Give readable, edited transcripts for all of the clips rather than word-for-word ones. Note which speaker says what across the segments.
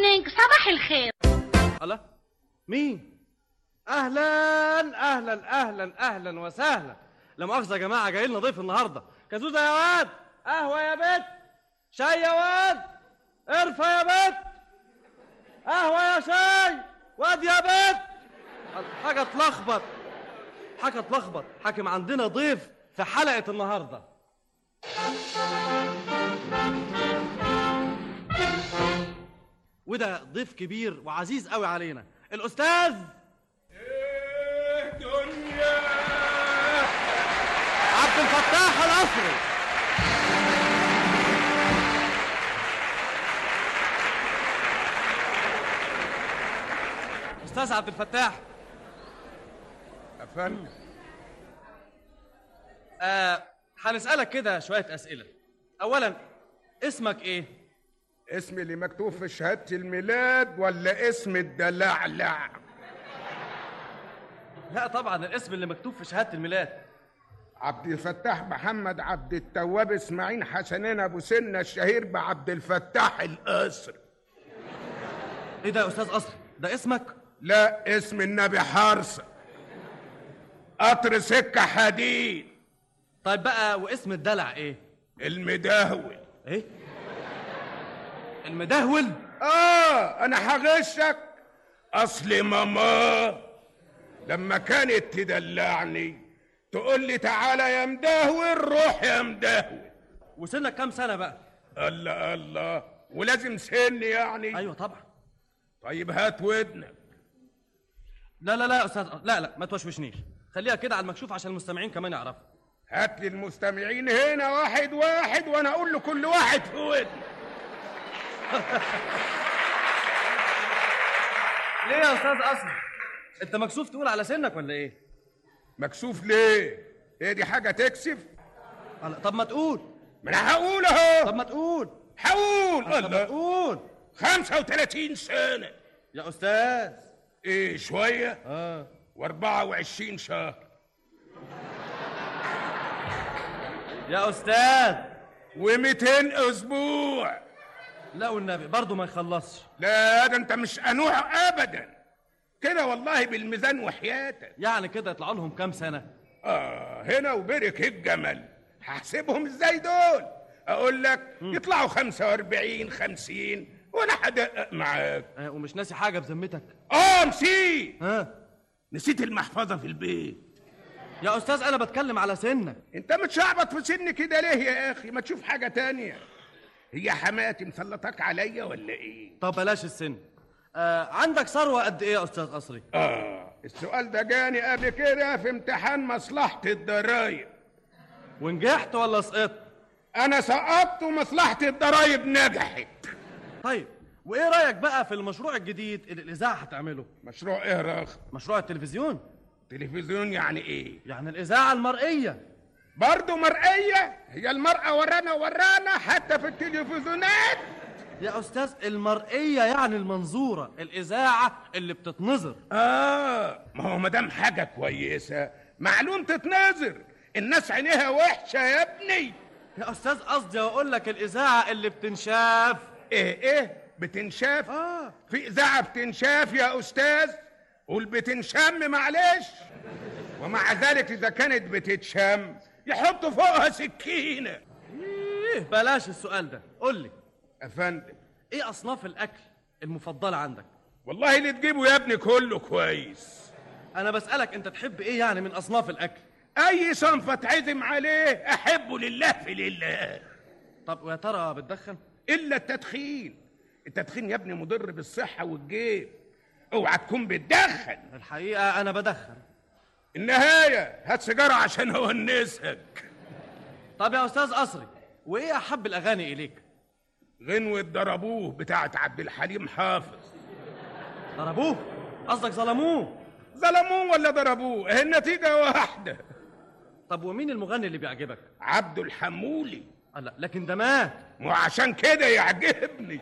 Speaker 1: مورنينج، صباح الخير.
Speaker 2: الله، مين؟ اهلا اهلا اهلا اهلا وسهلا. لا مؤاخذه يا جماعه، جاي لنا ضيف النهارده. كازوزه يا واد، قهوه يا بت، شاي يا واد، قرفه يا بت، قهوه يا شاي، واد يا بت. حاجه تلخبط، حاجه تلخبط. حاكم عندنا ضيف في حلقه النهارده. وده ضيف كبير وعزيز قوي علينا، الاستاذ
Speaker 3: ايه دنيا
Speaker 2: عبد الفتاح القصري. استاذ عبد الفتاح.
Speaker 3: يا فندم.
Speaker 2: هنسألك كده شوية أسئلة. أولا، اسمك إيه؟
Speaker 3: اسمي اللي مكتوب في شهادة الميلاد ولا اسم الدلعلع؟
Speaker 2: لا طبعا الاسم اللي مكتوب في شهادة الميلاد.
Speaker 3: عبد الفتاح محمد عبد التواب اسماعيل حسنين ابو سنة الشهير بعبد الفتاح القصر.
Speaker 2: إيه ده يا أستاذ قصري؟ ده اسمك؟
Speaker 3: لا، اسم النبي حارثة، قطر سكة حديد.
Speaker 2: طيب بقى، واسم الدلع إيه؟
Speaker 3: المدهول.
Speaker 2: إيه؟ المدهول؟
Speaker 3: انا هغشك. اصل ماما لما كانت تدلعني تقول لي تعالى يا مدهول، روح يا مدهول.
Speaker 2: وسنك كام سنة بقى؟
Speaker 3: الله الله، ولازم سن يعني؟
Speaker 2: أيوة طبعا.
Speaker 3: طيب هات ودنك.
Speaker 2: لا لا لا يا أستاذ، لا لا ما توشوشنيش، خليها كده على المكشوف عشان المستمعين كمان يعرفوا.
Speaker 3: هات لي المستمعين هنا واحد واحد وانا اقول لكل واحد في ودنه.
Speaker 2: ليه يا أستاذ قصري؟ أنت مكسوف تقول على سنك ولا إيه؟
Speaker 3: مكسوف ليه؟ هي دي حاجة تكسف؟
Speaker 2: طب ما تقول.
Speaker 3: ما انا هقول اهو.
Speaker 2: طب ما تقول.
Speaker 3: هقول.
Speaker 2: طب ما تقول.
Speaker 3: 35 سنة
Speaker 2: يا أستاذ.
Speaker 3: ايه شوية؟ و24 شهر.
Speaker 2: يا أستاذ.
Speaker 3: و200 اسبوع.
Speaker 2: لا والنبي برضه ما يخلصش.
Speaker 3: لا ده انت مش انوع ابدا كده والله، بالميزان وحياتك.
Speaker 2: يعني كده يطلعوا لهم كام سنة؟
Speaker 3: هنا وبرك الجمل. هحسبهم ازاي دول؟ اقول لك يطلعوا 45 50 وانا هدقق معاك.
Speaker 2: ومش ناسي حاجة بذمتك؟
Speaker 3: نسيت. نسيت المحفظة في البيت.
Speaker 2: يا أستاذ أنا بتكلم على سنك.
Speaker 3: انت متشعبط في سن كده ليه يا اخي؟ ما تشوف حاجة تانية. هي حماتي مسلطك عليا ولا ايه؟
Speaker 2: طب بلاش السن. عندك ثروة قد ايه يا أستاذ قصري؟
Speaker 3: السؤال ده جاني قبل كده في امتحان مصلحة الضرايب.
Speaker 2: ونجحت ولا سقطت؟
Speaker 3: انا سقطت ومصلحة الضرايب نجحت.
Speaker 2: طيب وايه رأيك بقى في المشروع الجديد اللي الإذاعة هتعمله؟
Speaker 3: مشروع ايه راخ؟
Speaker 2: مشروع التلفزيون.
Speaker 3: تلفزيون يعني ايه؟
Speaker 2: يعني الإذاعة المرئية.
Speaker 3: برضو مرئية؟ هي المرأة ورانا حتى في التلفزيونات.
Speaker 2: يا أستاذ المرئية يعني المنظورة، الإذاعة اللي بتتنظر.
Speaker 3: ما هو مدام حاجة كويسة معلوم تتنظر، الناس عينيها وحشة يا ابني.
Speaker 2: يا أستاذ قصدي أقول لك الإذاعة اللي بتنشاف.
Speaker 3: إيه بتنشاف؟ في إذاعة بتنشاف يا أستاذ؟ قول بتنشم معلش. ومع ذلك إذا كانت بتتشم يحطوا فوقها سكينة.
Speaker 2: بلاش السؤال ده، قول لي
Speaker 3: يا فندم،
Speaker 2: ايه اصناف الاكل المفضله عندك؟
Speaker 3: والله اللي تجيبه يا ابني كله كويس.
Speaker 2: انا بسألك انت تحب ايه يعني من اصناف الاكل؟
Speaker 3: اي صنف اتعزم عليه احبه لله في لله.
Speaker 2: طب ويا ترى بتدخن؟
Speaker 3: الا التدخين. التدخين يا ابني مضر بالصحه والجيب، اوعى تكون بتدخن.
Speaker 2: الحقيقه انا بدخن.
Speaker 3: النهايه هات سيجاره عشان اونسك.
Speaker 2: طب يا استاذ قصري، وايه احب الاغاني اليك؟
Speaker 3: غنوة ضربوه بتاعت عبد الحليم حافظ.
Speaker 2: ضربوه؟ قصدك ظلموه؟
Speaker 3: ظلموه ولا ضربوه؟ النتيجة واحدة.
Speaker 2: طب ومين المغني اللي بيعجبك؟
Speaker 3: عبد الحمولي.
Speaker 2: لا لكن ده مات.
Speaker 3: وعشان كده يعجبني.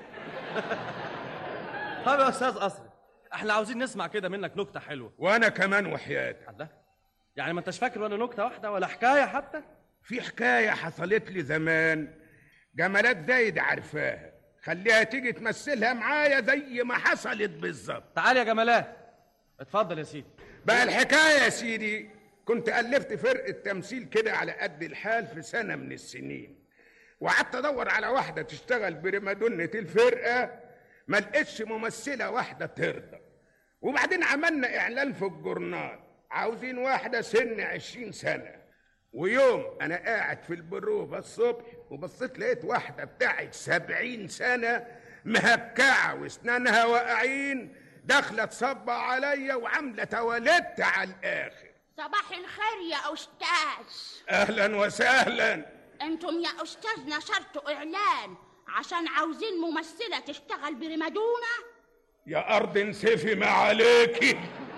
Speaker 2: طب يا استاذ قصري، احنا عاوزين نسمع كده منك نكتة حلوة.
Speaker 3: وانا كمان وحياتك.
Speaker 2: الله، يعني ما انتش فاكر ولا نكتة واحدة ولا حكاية حتى؟
Speaker 3: في حكاية حصلت لي زمان، جمالات زايد عارفاها. خليها تيجي تمثلها معايا زي ما حصلت بالظبط.
Speaker 2: تعال يا جمالات، اتفضل يا سيدي.
Speaker 3: بقى الحكايه يا سيدي، كنت الفت فرقه تمثيل كده على قد الحال في سنه من السنين، وقعدت ادور على واحده تشتغل برمادونه الفرقه، ما لقيتش ممثله واحده ترضى. وبعدين عملنا اعلان في الجورنال، عاوزين واحده سن 20 سنه. ويوم انا قاعد في البروفه الصبح وبصيت لقيت واحده بتاعت 70 سنه مهكعه واسنانها واقعين، داخله تصب عليا وعامله تواليت على الاخر.
Speaker 1: صباح الخير يا استاذ.
Speaker 3: اهلا وسهلا.
Speaker 1: انتم يا استاذ نشرتوا اعلان عشان عاوزين ممثله تشتغل برمادونه؟
Speaker 3: يا ارض انسفي ما عليكي.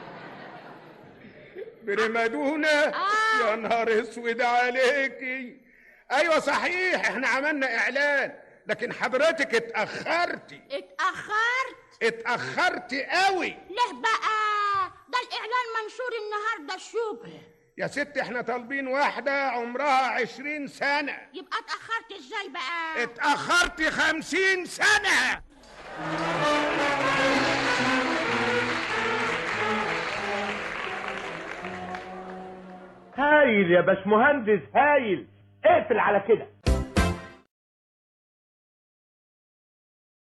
Speaker 3: برمادونه؟ يا نهار اسود عليكي. ايوه صحيح، احنا عملنا اعلان، لكن حضرتك اتاخرتي. اتاخرتي قوي.
Speaker 1: ليه بقى؟ ده الاعلان منشور النهارده الصبح.
Speaker 3: يا ست احنا طالبين واحده عمرها 20 سنه.
Speaker 1: يبقى اتاخرت ازاي بقى؟
Speaker 3: اتاخرتي 50 سنه.
Speaker 4: هايل يا باشمهندس، هايل. اقفل على كده.